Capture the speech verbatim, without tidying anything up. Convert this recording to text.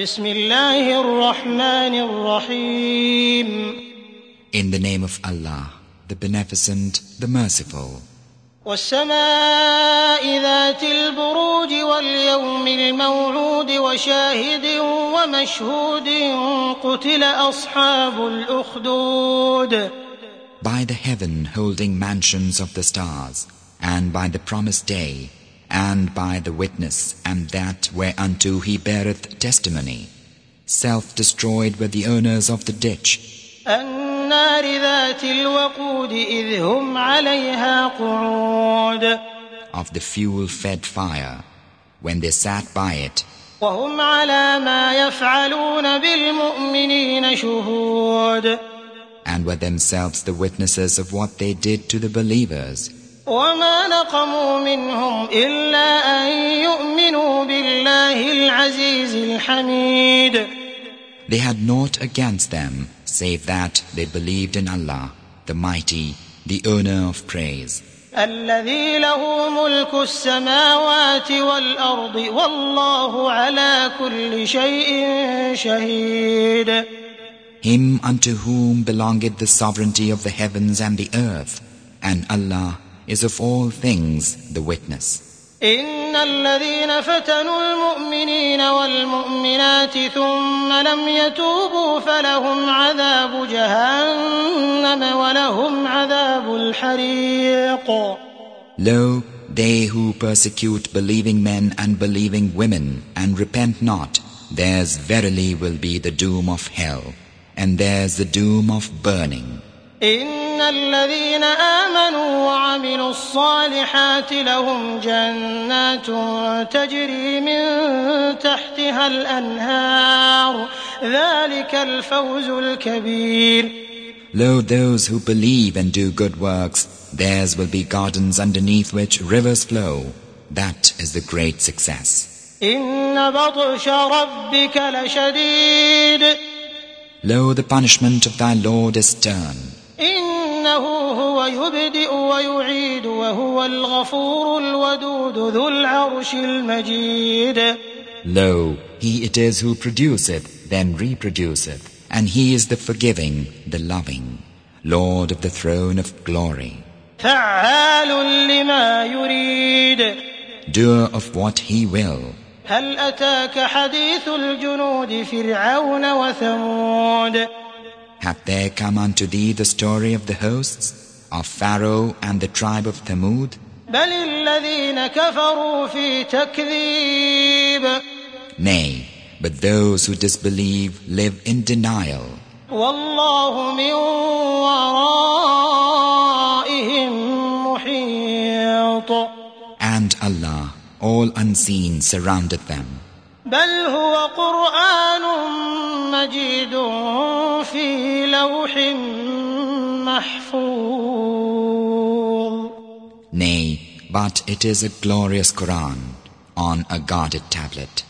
بسم الله الرحمن الرحيم. In the name of Allah, the Beneficent, the Merciful. والسماء ذات البروج واليوم الموعود وشاهد ومشهود قتل أصحاب الأخدود. By the heaven holding mansions of the stars, and by the promised day, and by the witness, and that whereunto he beareth testimony. Self-destroyed were the owners of the ditch. النار ذات الوقود إذ هم عليها قعود. Of the fuel-fed fire, when they sat by it. وهم على ما يفعلون بالمؤمنين شهود. And were themselves the witnesses of what they did to the believers. وما نقموا منهم إلا أن يؤمنوا بالله العزيز الحميد. They had naught against them, save that they believed in Allah, the Mighty, the Owner of praise. الذي له ملك السماوات والأرض والله على كل شيء شهيد. Him unto whom belongeth the sovereignty of the heavens and the earth, and Allah is of all things the witness. إن الذين فتنوا المؤمنين والمؤمنات ثم لم يتوبوا فلهم عذاب جهنم ولهم عذاب الحريق. Lo, they who persecute believing men and believing women and repent not, theirs verily will be the doom of hell, and theirs the doom of burning. إن الذين آمنوا وعملوا الصالحات لهم جنات تجري من تحتها الأنهار ذلك الفوز الكبير. Lo, those who believe and do good works, theirs will be gardens underneath which rivers flow. That is the great success. إن بطش ربك لشديد. Lo, the punishment of thy Lord is stern. إنه هو يبدئ ويعيد وهو الغفور الودود ذو العرش المجيد. Lo, he it is who produceth, then reproduceth, and he is the forgiving, the loving, Lord of the throne of glory. فعال لما يريد. Doer of what he will. هل أتاك حديث الجنود فرعون وثمود. Hath there come unto thee the story of the hosts of Pharaoh and the tribe of Thamud? بل الذين كفروا في تكذيب. Nay, but those who disbelieve live in denial. والله من ورائهم محيط. And Allah, all unseen, surroundeth them. بل هو قرآن مجيد في لوح محفوظ. Nay, but it is a glorious Quran on a guarded tablet.